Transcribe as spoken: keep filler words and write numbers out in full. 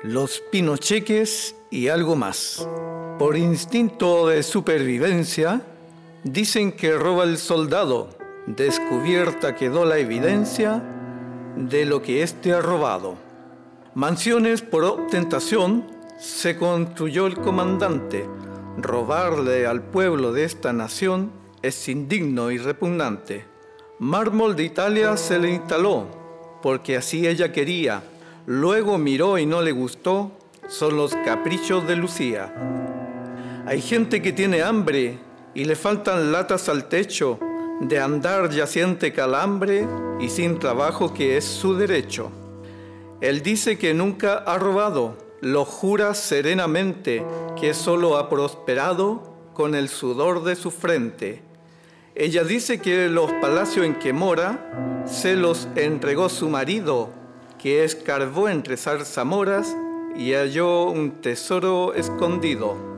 los pinocheques y algo más. Por instinto de supervivencia, dicen que roba el soldado. Descubierta quedó la evidencia de lo que éste ha robado. Mansiones por ostentación se construyó el comandante. Robarle al pueblo de esta nación es indigno y repugnante. Mármol de Italia se le instaló, porque así ella quería. Luego miró y no le gustó, son los caprichos de Lucía. Hay gente que tiene hambre y le faltan latas al techo, de andar ya siente calambre y sin trabajo que es su derecho. Él dice que nunca ha robado, lo jura serenamente, que solo ha prosperado con el sudor de su frente. Ella dice que los palacios en que mora se los entregó su marido, que escarbó entre zarzamoras y halló un tesoro escondido.